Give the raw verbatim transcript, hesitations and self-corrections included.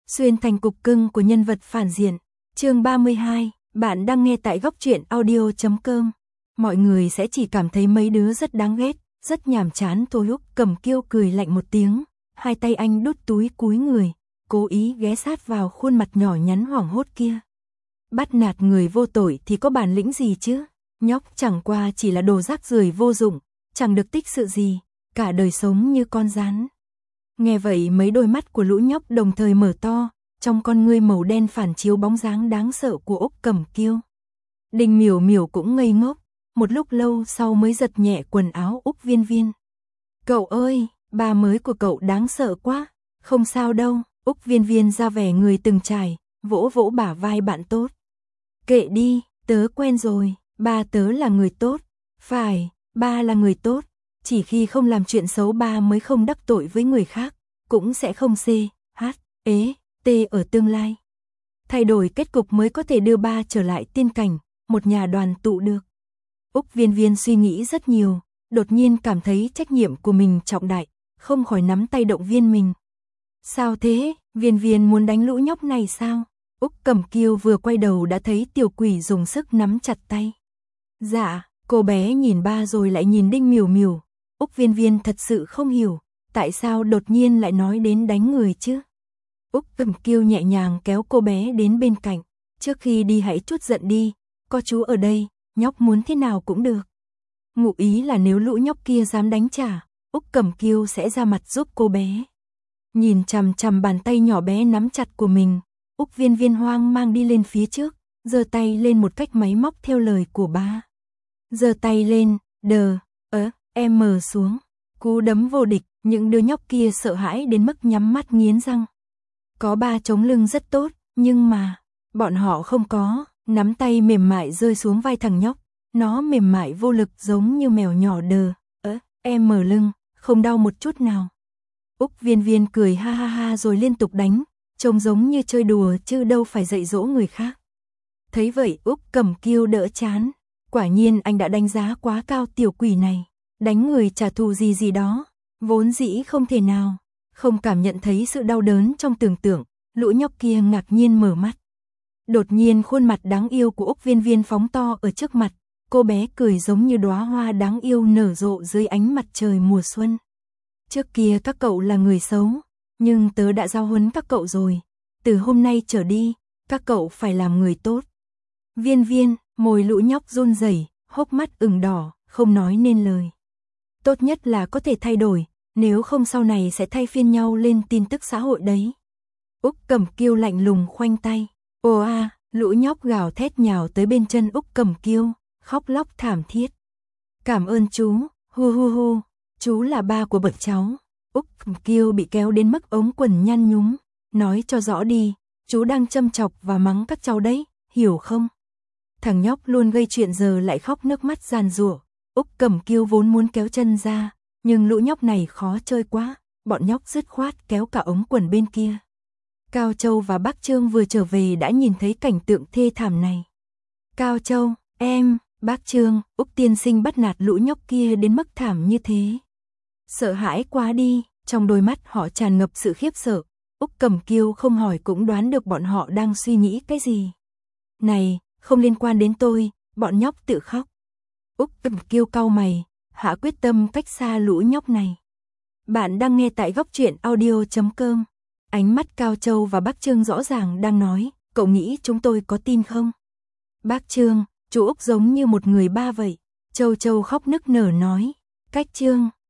xuyên thành cục cưng của nhân vật phản diện. Chương ba mươi hai, bạn đang nghe tại góc truyện audio chấm com. Mọi người sẽ chỉ cảm thấy mấy đứa rất đáng ghét, rất nhàm chán thôi. Úc Cẩm Kiêu cười lạnh một tiếng, hai tay anh đút túi cúi người, cố ý ghé sát vào khuôn mặt nhỏ nhắn hoảng hốt kia. Bắt nạt người vô tội thì có bản lĩnh gì chứ? Nhóc chẳng qua chỉ là đồ rác rưởi vô dụng, chẳng được tích sự gì, cả đời sống như con rắn. Nghe vậy mấy đôi mắt của lũ nhóc đồng thời mở to, trong con ngươi màu đen phản chiếu bóng dáng đáng sợ của Úc Cẩm Kiêu. Đinh Miểu Miểu cũng ngây ngốc, một lúc lâu sau mới giật nhẹ quần áo Úc Viên Viên. Cậu ơi, ba mới của cậu đáng sợ quá. Không sao đâu, Úc Viên Viên ra vẻ người từng trải, vỗ vỗ bả vai bạn tốt. Kệ đi, tớ quen rồi, ba tớ là người tốt. Phải, ba là người tốt, chỉ khi không làm chuyện xấu ba mới không đắc tội với người khác, cũng sẽ không c, h, ế, t ở tương lai. Thay đổi kết cục mới có thể đưa ba trở lại tiên cảnh, một nhà đoàn tụ được. Úc Viên Viên suy nghĩ rất nhiều, đột nhiên cảm thấy trách nhiệm của mình trọng đại, không khỏi nắm tay động viên mình. Sao thế, Viên Viên muốn đánh lũ nhóc này sao? Úc Cẩm Kiêu vừa quay đầu đã thấy tiểu quỷ dùng sức nắm chặt tay. Dạ, cô bé nhìn ba rồi lại nhìn Đinh Miểu Miểu. Úc Viên Viên thật sự không hiểu, tại sao đột nhiên lại nói đến đánh người chứ? Úc Cẩm Kiêu nhẹ nhàng kéo cô bé đến bên cạnh. Trước khi đi hãy chút giận đi, có chú ở đây, nhóc muốn thế nào cũng được. Ngụ ý là nếu lũ nhóc kia dám đánh trả, Úc Cẩm Kiêu sẽ ra mặt giúp cô bé. Nhìn chằm chằm bàn tay nhỏ bé nắm chặt của mình, Úc Viên Viên hoang mang đi lên phía trước, giơ tay lên một cách máy móc theo lời của ba. Giơ tay lên, đờ, ớ, em mờ xuống, cú đấm vô địch, những đứa nhóc kia sợ hãi đến mức nhắm mắt nghiến răng. Có ba chống lưng rất tốt, nhưng mà, bọn họ không có, nắm tay mềm mại rơi xuống vai thằng nhóc, nó mềm mại vô lực giống như mèo nhỏ đờ, ớ, em mờ lưng, không đau một chút nào. Úc Viên Viên cười ha ha ha rồi liên tục đánh, trông giống như chơi đùa chứ đâu phải dạy dỗ người khác. Thấy vậy Úc Cẩm Kiêu đỡ chán, quả nhiên anh đã đánh giá quá cao tiểu quỷ này, đánh người trả thù gì gì đó, vốn dĩ không thể nào. Không cảm nhận thấy sự đau đớn trong tưởng tượng, lũ nhóc kia ngạc nhiên mở mắt. Đột nhiên khuôn mặt đáng yêu của Úc Viên Viên phóng to ở trước mặt, cô bé cười giống như đóa hoa đáng yêu nở rộ dưới ánh mặt trời mùa xuân. Trước kia các cậu là người xấu, nhưng tớ đã giao huấn các cậu rồi, từ hôm nay trở đi, các cậu phải làm người tốt. Viên Viên, môi lũ nhóc run rẩy, hốc mắt ửng đỏ, không nói nên lời. Tốt nhất là có thể thay đổi, nếu không sau này sẽ thay phiên nhau lên tin tức xã hội đấy. Úc Cẩm Kiêu lạnh lùng khoanh tay. Ồ a, lũ nhóc gào thét nhào tới bên chân Úc Cẩm Kiêu, khóc lóc thảm thiết. Cảm ơn chú, hu hu hu, chú là ba của bọn cháu. Úc Cẩm Kiêu bị kéo đến mức ống quần nhăn nhúm, nói cho rõ đi, chú đang châm chọc và mắng các cháu đấy, hiểu không? Thằng nhóc luôn gây chuyện giờ lại khóc nước mắt giàn giụa. Úc Cẩm Kiêu vốn muốn kéo chân ra, nhưng lũ nhóc này khó chơi quá, bọn nhóc dứt khoát kéo cả ống quần bên kia. Cao Châu và Bác Trương vừa trở về đã nhìn thấy cảnh tượng thê thảm này. Cao Châu, em, Bác Trương, Úc tiên sinh bắt nạt lũ nhóc kia đến mức thảm như thế. Sợ hãi quá đi, trong đôi mắt họ tràn ngập sự khiếp sợ. Úc Cẩm Kiêu không hỏi cũng đoán được bọn họ đang suy nghĩ cái gì. Này, không liên quan đến tôi, bọn nhóc tự khóc. Úc Cẩm Kiêu cau mày, hạ quyết tâm cách xa lũ nhóc này. Bạn đang nghe tại góc truyện audio chấm com. Ánh mắt Cao Châu và Bác Trương rõ ràng đang nói, cậu nghĩ chúng tôi có tin không? Bác Trương, chú Úc giống như một người ba vậy. Châu Châu khóc nức nở nói, cách Trương,